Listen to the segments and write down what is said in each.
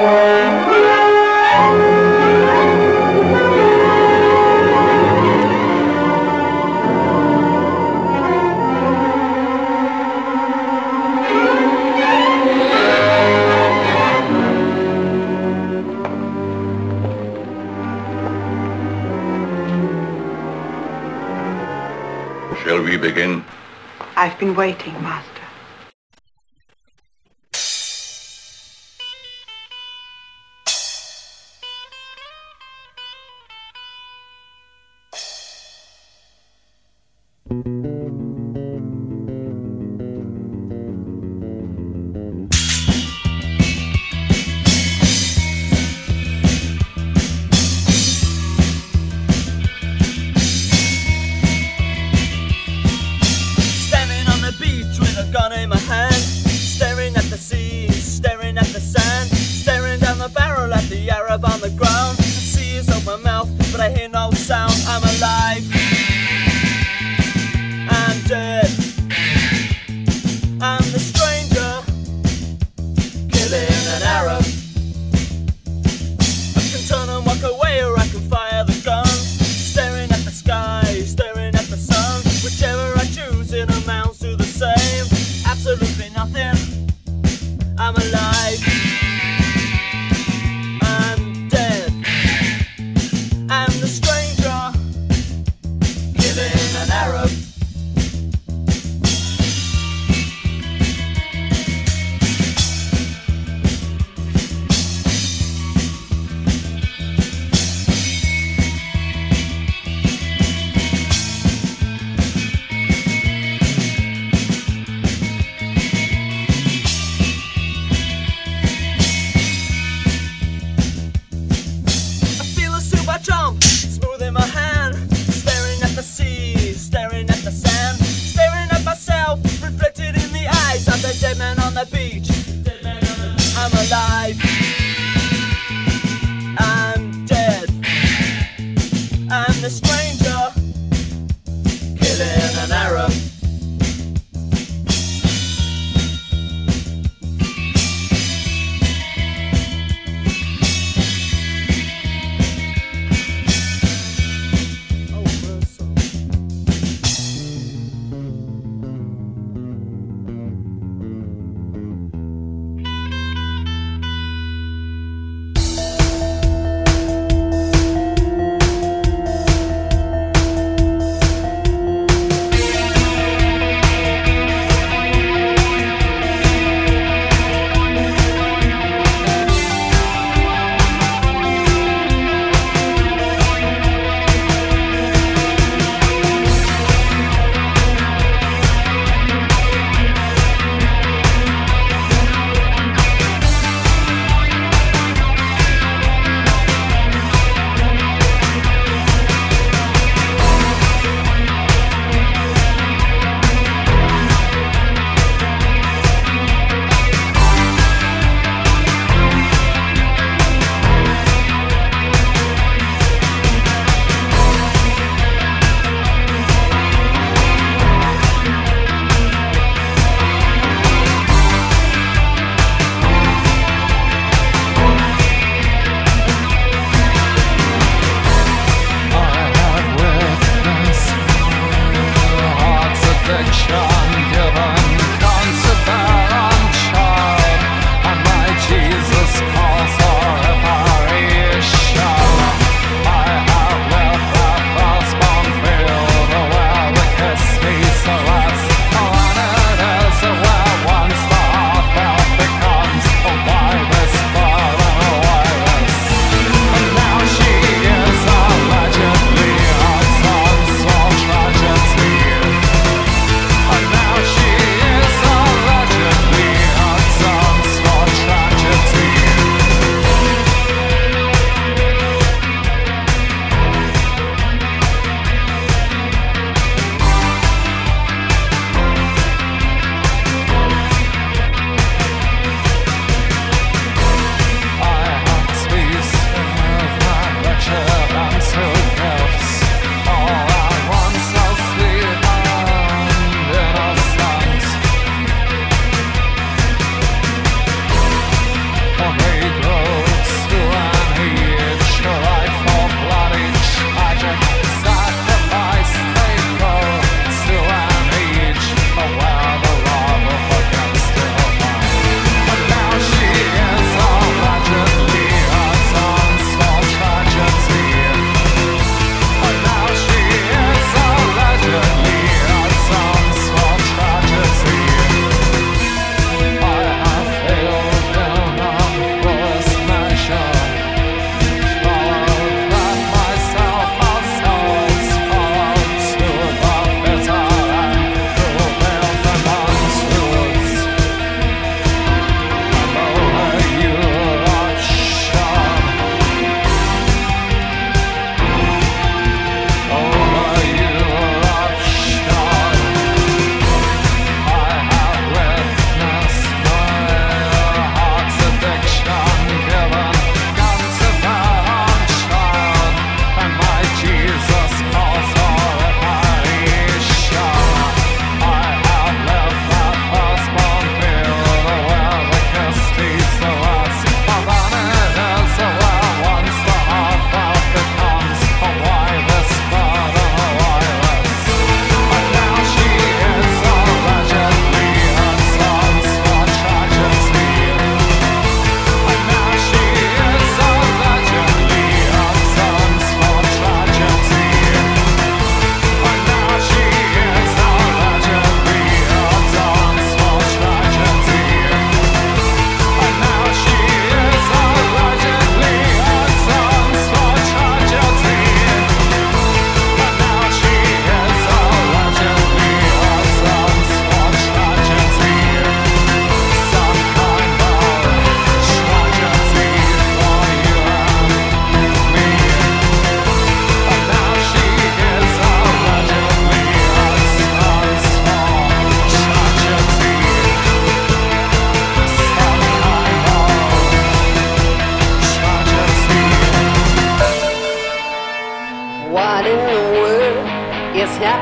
Shall we begin? I've been waiting, Master.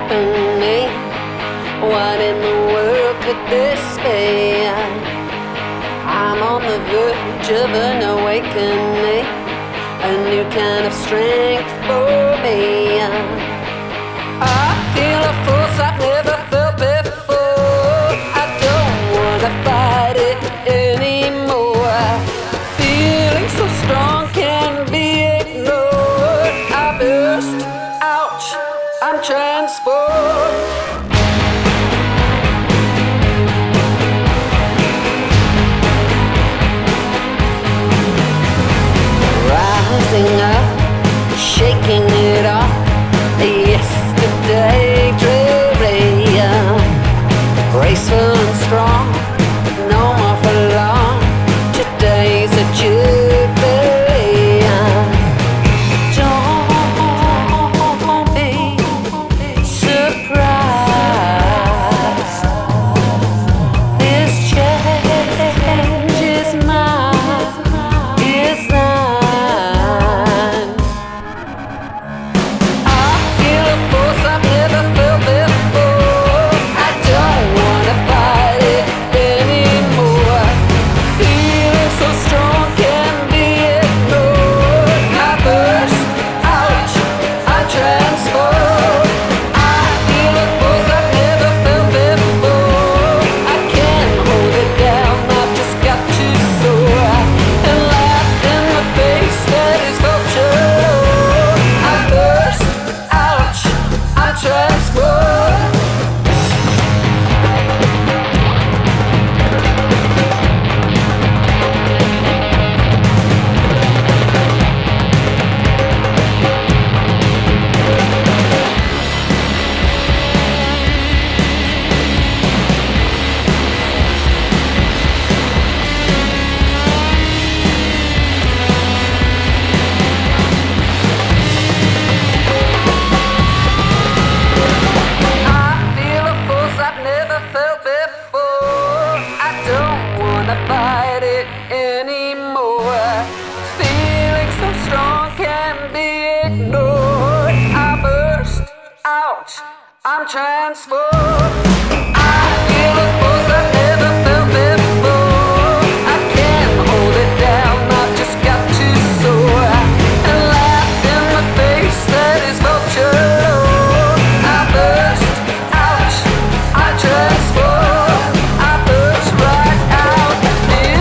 open me. What in the world could this be? I'm on the verge of an awakening, a new kind of strength for me. I feel a force I've never felt before. I don't wanna fight it anymore. Feeling so strong can't be ignored. I burst, ouch, I'm transformed. Rising up, shaking it off. Yesterday dreary, graceful and strong, no more for long. Today's a jubilee. Don't be surprised. This change is mine, is thine. I feel a force I've never felt before. I don't wanna fight it anymore. Feeling so strong can't be ignored. I burst, ouch, I transform. I feel a force I've never felt before. I can't hold it down, I've just got to soar and laugh in the face that is vulture. I burst, ouch, I transform. I feel a force I've never felt before. I don't wanna fight it anymore. Feeling so strong can't be ignored. I burst, ouch, I'm transformed. I feel a force I've never felt before. I can't hold it down, I've just got to soar and laugh in the face that is vulture. I burst, ouch, I transform. I burst right out.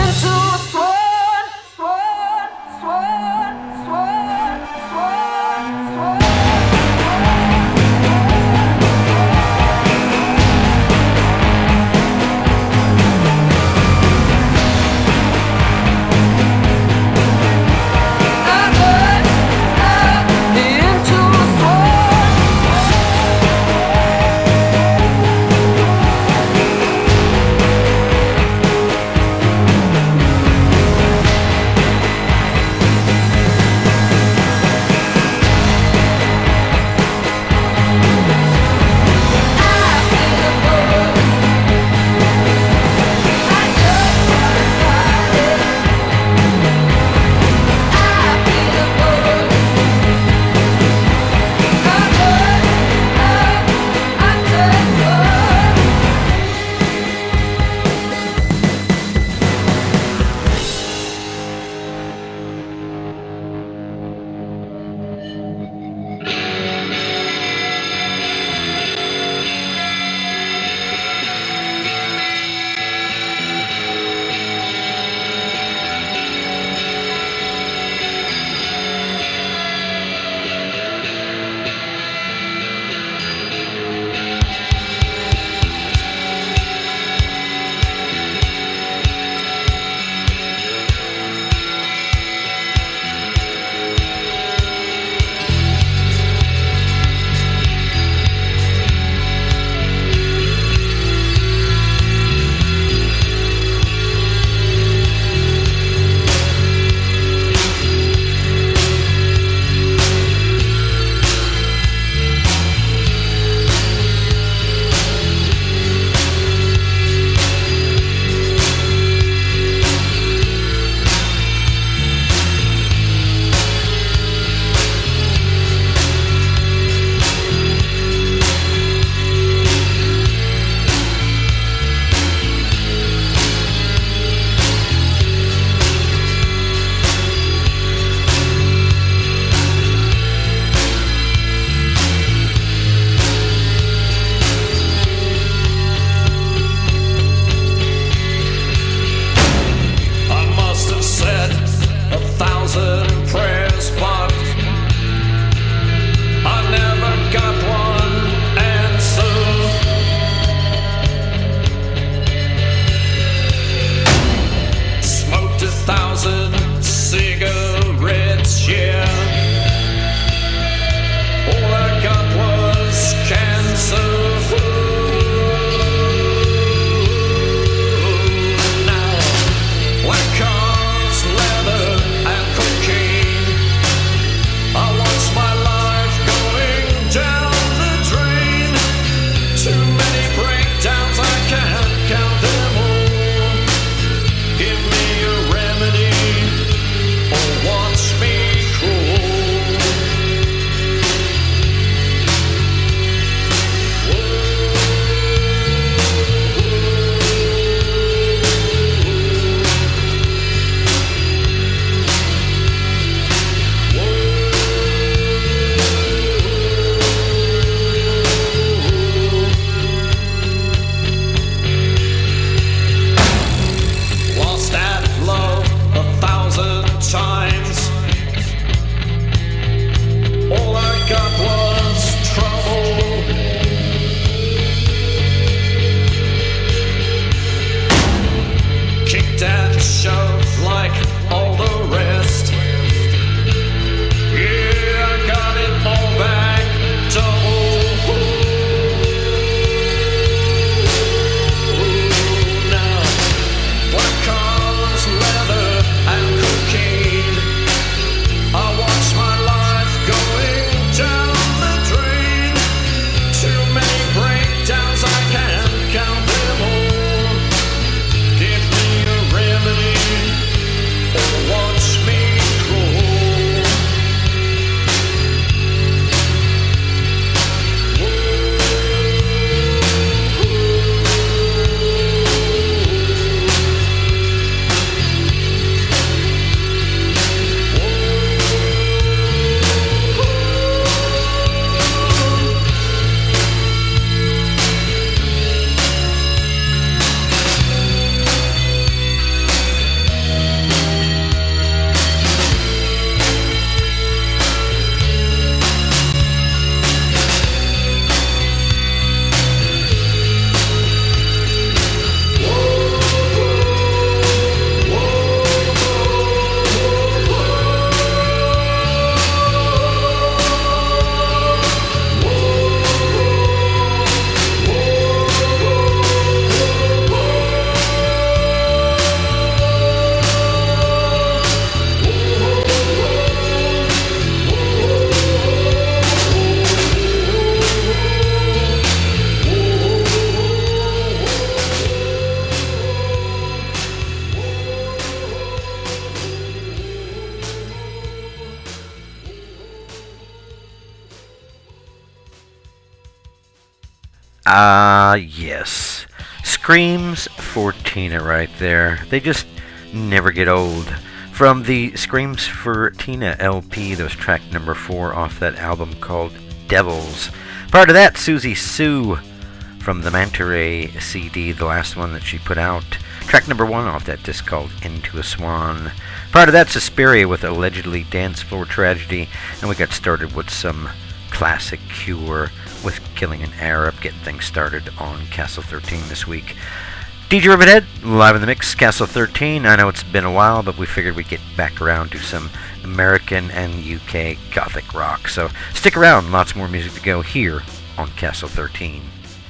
Yes. Screams for Tina right there. They just never get old. From the Screams for Tina LP, that was track number 4 off that album called Devils. Prior to that, Susie Sue from the Manta Ray CD, the last one that she put out. Track number 1 off that disc called Into a Swan. Prior to that, Suspiria with Allegedly Dance Floor Tragedy. And we got started with some classic Cure with Killing an Arab, getting things started on Castle 13 this week. DJ Rivethead, live in the mix, Castle 13. I know it's been a while, but we figured we'd get back around to some American and UK Gothic rock. So stick around, lots more music to go here on Castle 13.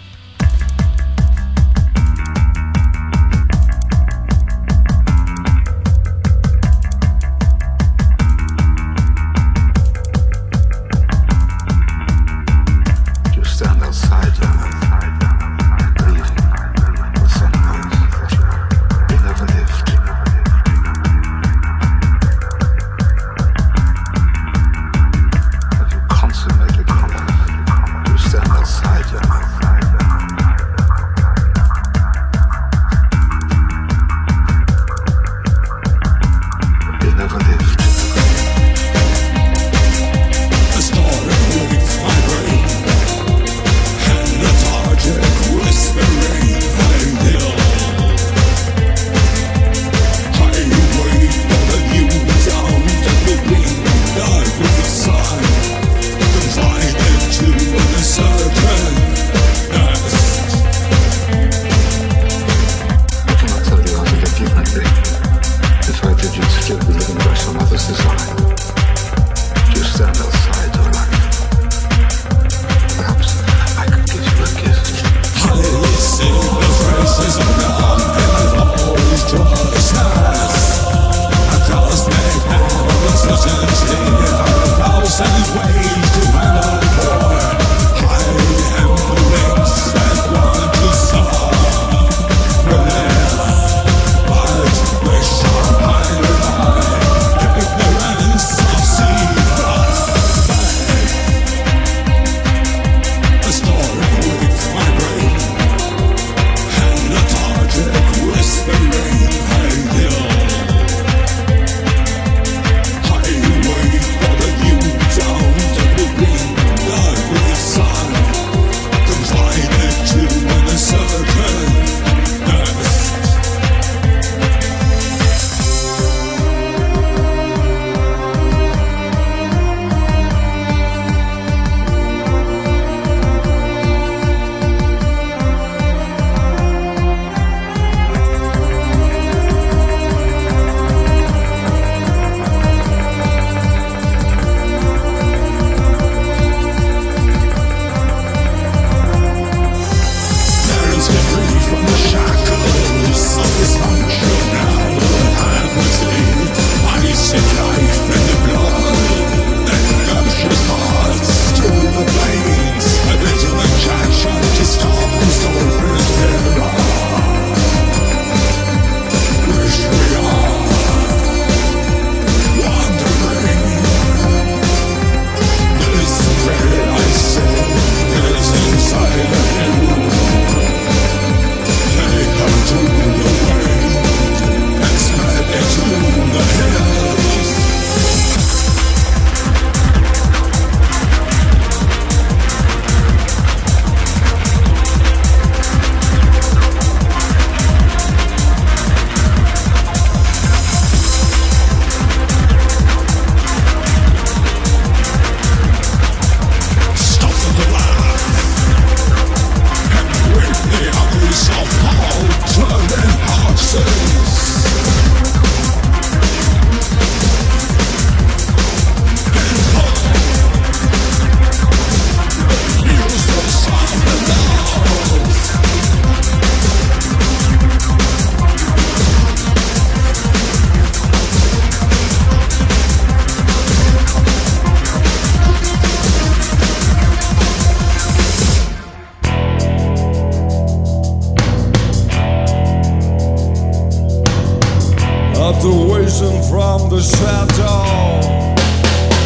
Observation from the shadow.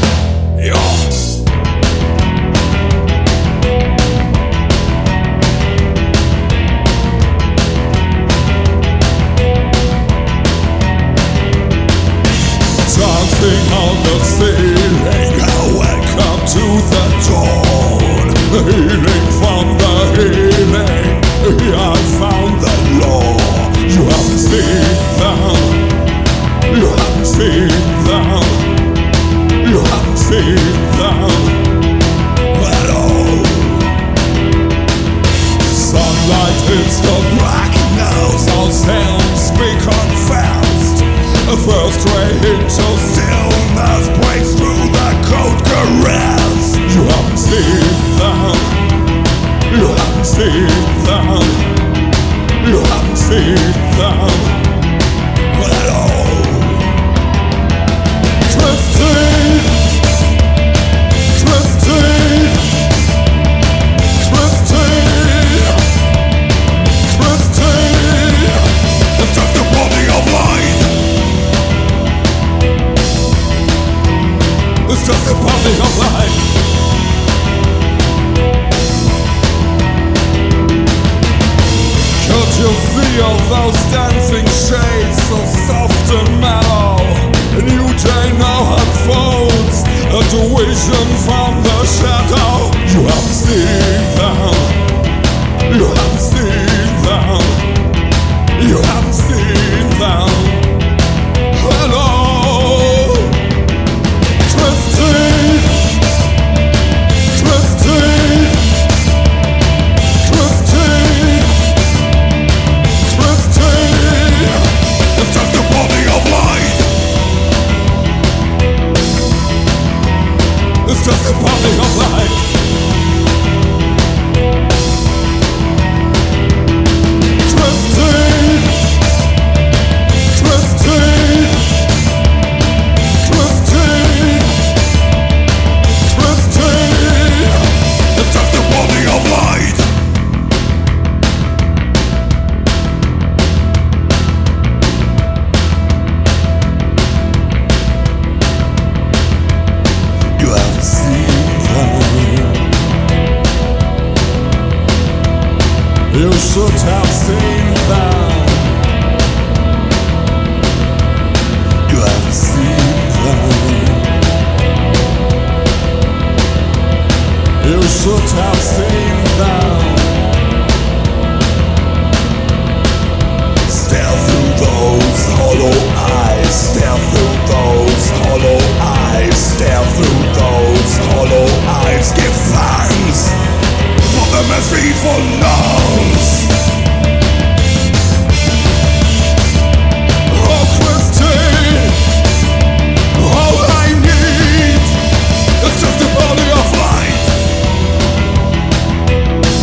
Yeah. dancing on the ceiling. Welcome to the dawn. Healing from the healing. I found the law. You haven't seen them. You haven't seen them. You haven't seen them at all. Sunlight hits the blackness. All sounds become fast. A first ray into stillness breaks through the cold caress. You haven't seen them. You haven't seen them. You haven't seen them at all. Drifting, drifting, drifting, drifting. It's just a body of light. It's just a body of light. Could you see all those dancing shades, so soft and mellow? A new day now unfolds, a vision from the shadow. You haven't seen them. You haven't seen them. You haven't seen them. Hello. Drifting, drifting, drifting, drifting. It's just a body of light. It's just a body of light. Drifting, drifting, drifting, drifting. It's just a body of light. You haven't seen them. You should have seen them. You haven't seen them. You should have seen them. Stare through those hollow eyes. Stare through those hollow eyes. Stare through those hollow eyes. Give thanks for the merciful lungs. Oh, Christine, all I need is just a body of light.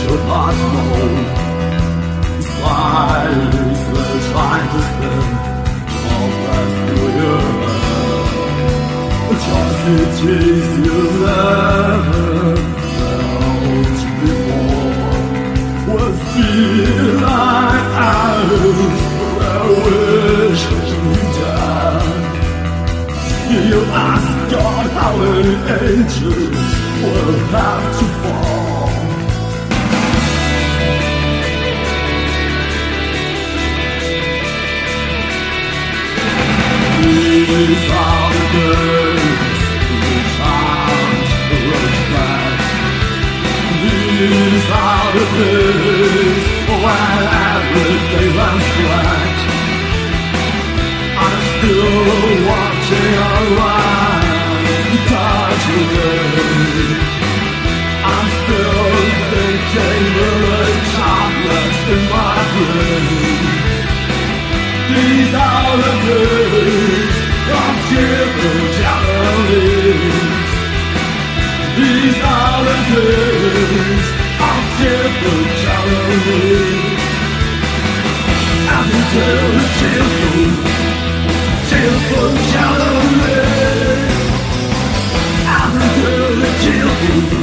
to not know. Silence, we're trying to spend all past New Year. Atrocities you never felt before will feel like ours, where wish you died. You ask God how many angels will have to fall. These are the days we can't rush back. These are the days when everything runs black. I'm still watching around, touch away. I'm still thinking the chocolates in my brain. These are the days of cheerful gatherings. These are the days of cheerful gatherings. And until the cheerful gatherings. And until the cheerful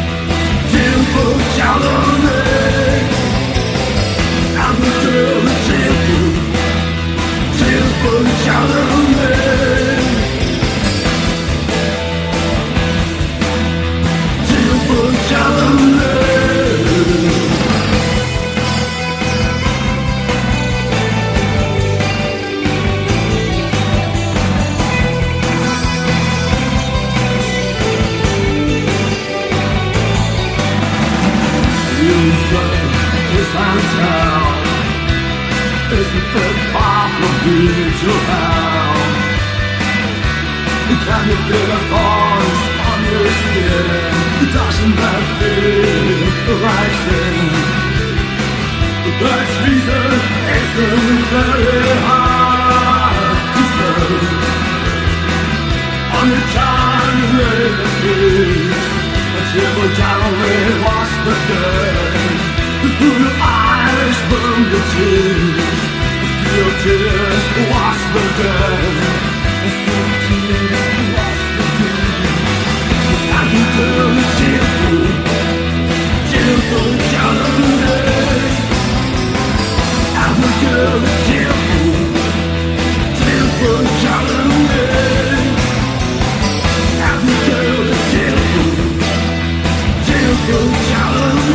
gatherings. And until the cheerful gatherings. Cheerful gatherings. Isn't it far from here to hell? Can you feel the thorns on your skin? Doesn't that feel like sin? That reason isn't very hard to say. On your time you lay the peace, but you will generally wash the day. Through your eyes burn the tears. Your tears wash the day. Your tears wash the day. And until the cheerful gatherings. And until the cheerful gatherings. And until the cheerful gatherings.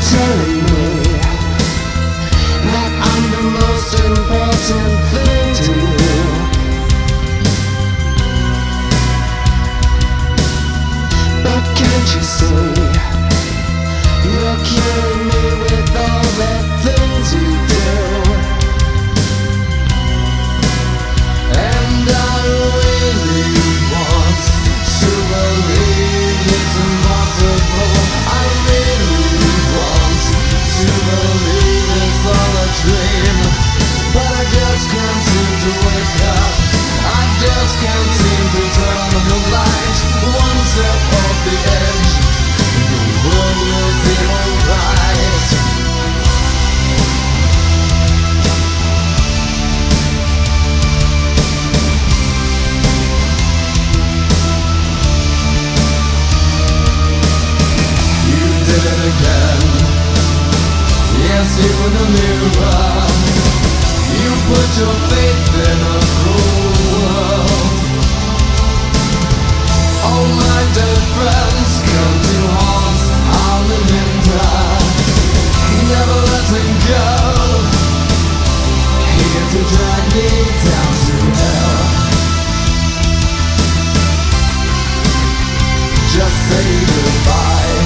telling me that I'm the most important thing to you. But can't you see, you're killing me with all the things you do. And I really want to believe it's impossible. I really want to believe it's all a dream. But I just can't seem to wake up. I just can't seem to turn on the light. One step off the edge, the world will seem alright. You did it again. Yes, you in the mirror. You put your faith in a cruel world. All my dead friends come to haunt Arlinda. Never letting go. Here to drag me down to hell. Just say goodbye.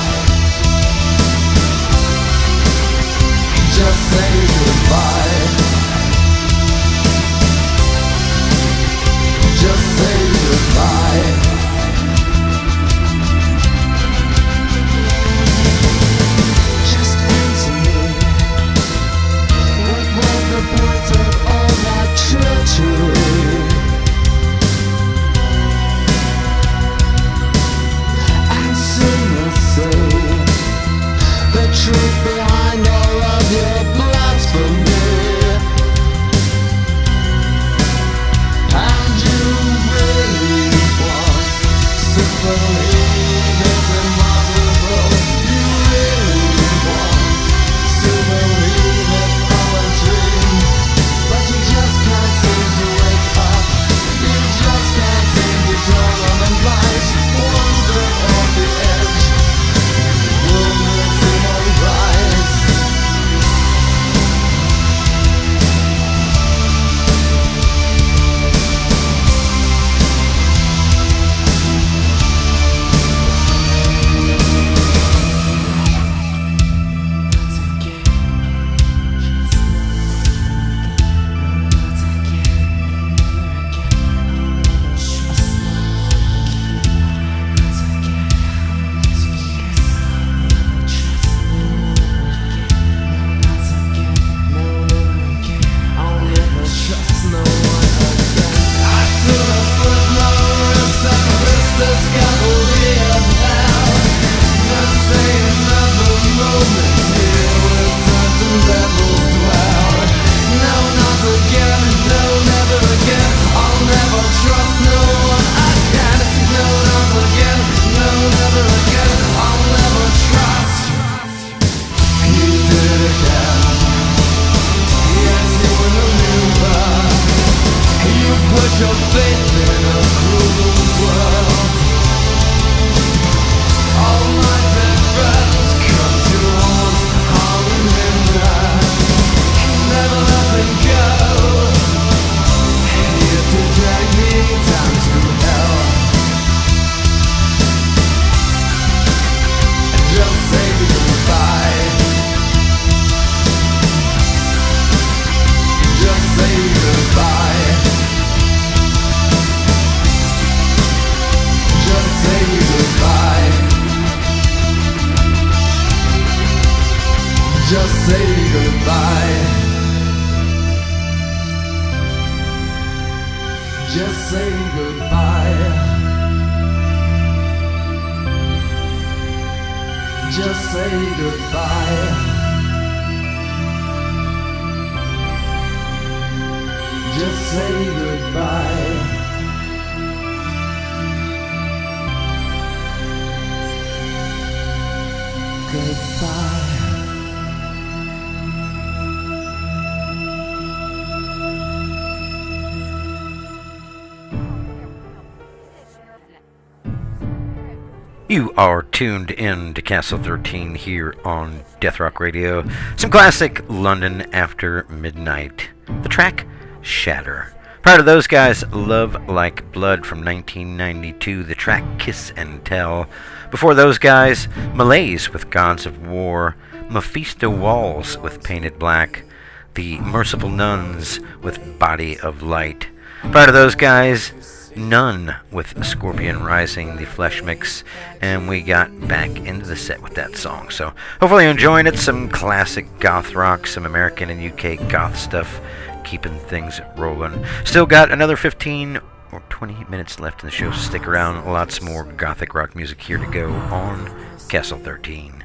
Just say goodbye. Just say goodbye. Just answer me. What was the point of all that treachery? Answer me, the truth behind all of your blasphemy. And you really want to believe it's impossible. You really want to believe it's all a dream. But you just can't seem to wake up. You just can't seem to turn on the light. One step off the edge, the world will seem alright. Your faith in a cruel world. All my dead friends come to haunt Arlinda. Never letting go. Here to drag me down to hell. Just say goodbye. Just say goodbye. Just say goodbye. Just say goodbye. Just say goodbye. Just say goodbye. Just say goodbye. Goodbye. You are tuned in to Castle 13 here on Death Rock Radio. Some classic London after midnight. The track, Shatter. Prior to those guys, Love Like Blood from 1992. The track, Kiss and Tell. Before those guys, Malaise with Gods of War. Mephisto Walls with Painted Black. The Merciful Nuns with Body of Light. Prior to those guys, None with Scorpion Rising, the Flesh Mix, and we got back into the set with that song. So hopefully you're enjoying it. Some classic goth rock, some American and UK goth stuff, keeping things rolling. Still got another 15 or 20 minutes left in the show, so stick around. Lots more gothic rock music here to go on Castle 13.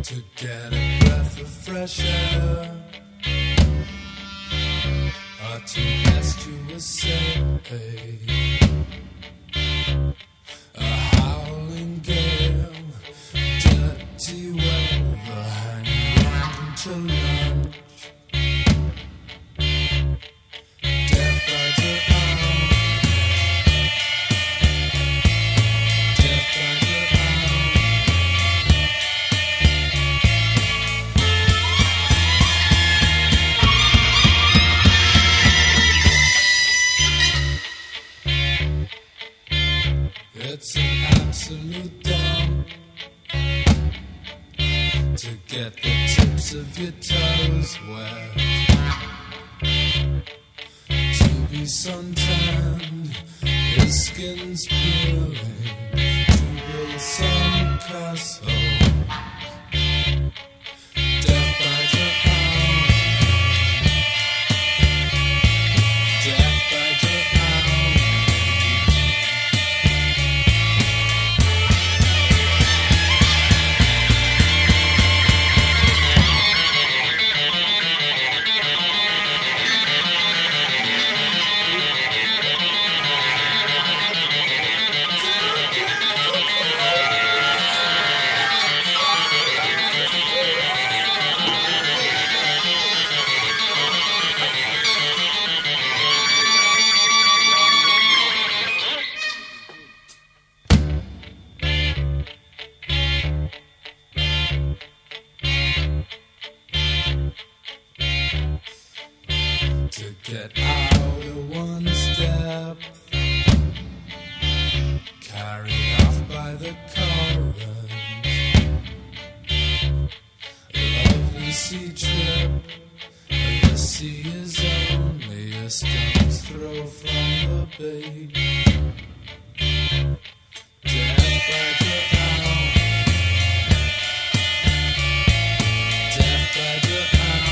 to get a breath of fresh air, or to guess you were safe. A howling gale, dirty weather, hanging around until lunch. Death by the hour, death by the hour. It's an absolute dump to get the tips of your toes wet, to be suntanned, your skin's peeling, to build some castle. Death by the hour, death by the hour. To get out of one's depth, carried off by the current. A lovely sea trip, and the sea is only a stone's throw from the bay. Death by the hour, death by the hour.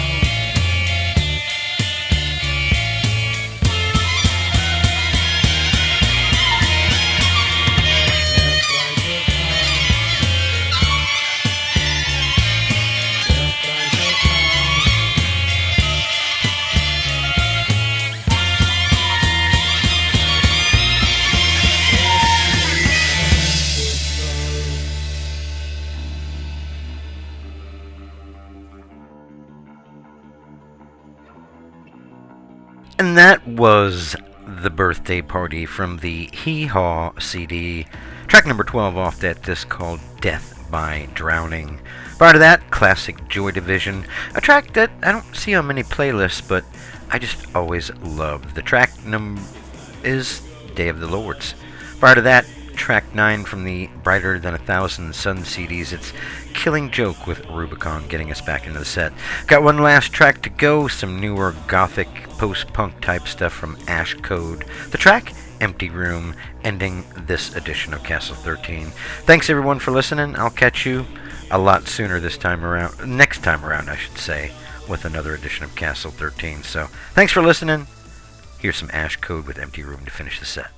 And that was The Birthday Party from the Hee Haw CD, track number 12 off that disc called Death by Drowning. Prior to that, classic Joy Division, a track that I don't see on many playlists, but I just always love. The track number is Day of the Lords. Prior to that, track 9 from the Brighter Than a Thousand Sun CDs, it's Killing Joke with Rubicon, getting us back into the set. Got one last track to go, some newer gothic post-punk type stuff from Ash Code. The track, Empty Room, ending this edition of Castle 13. Thanks everyone for listening. I'll catch you a lot sooner this time around, next time around I should say, with another edition of Castle 13. So, thanks for listening. Here's some Ash Code with Empty Room to finish the set.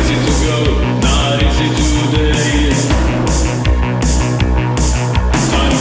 Not easy today.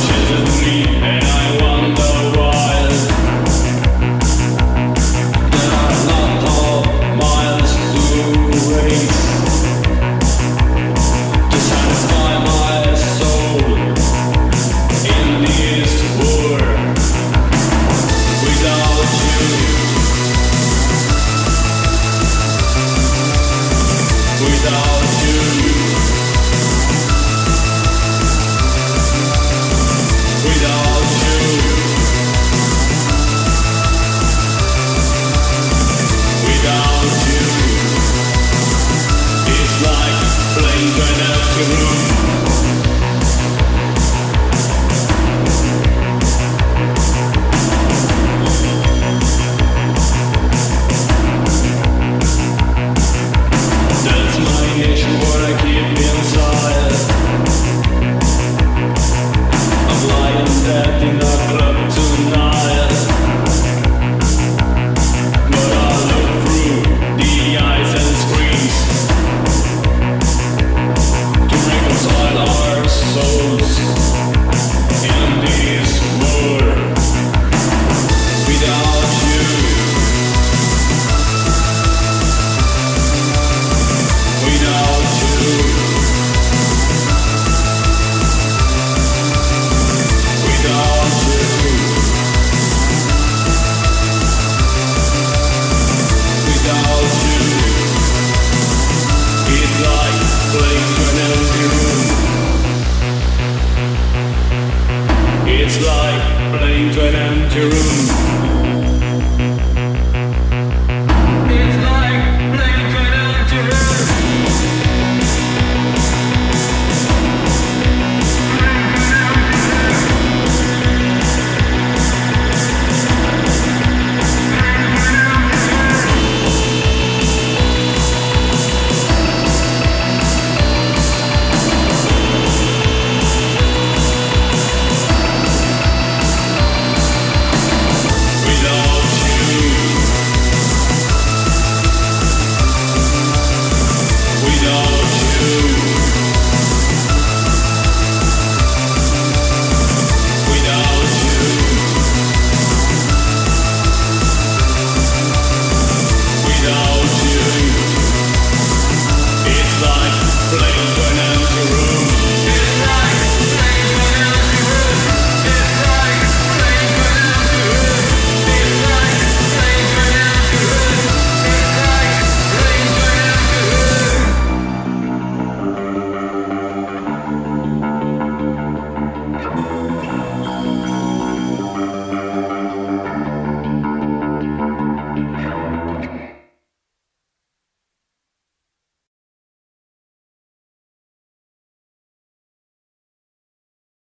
empty room.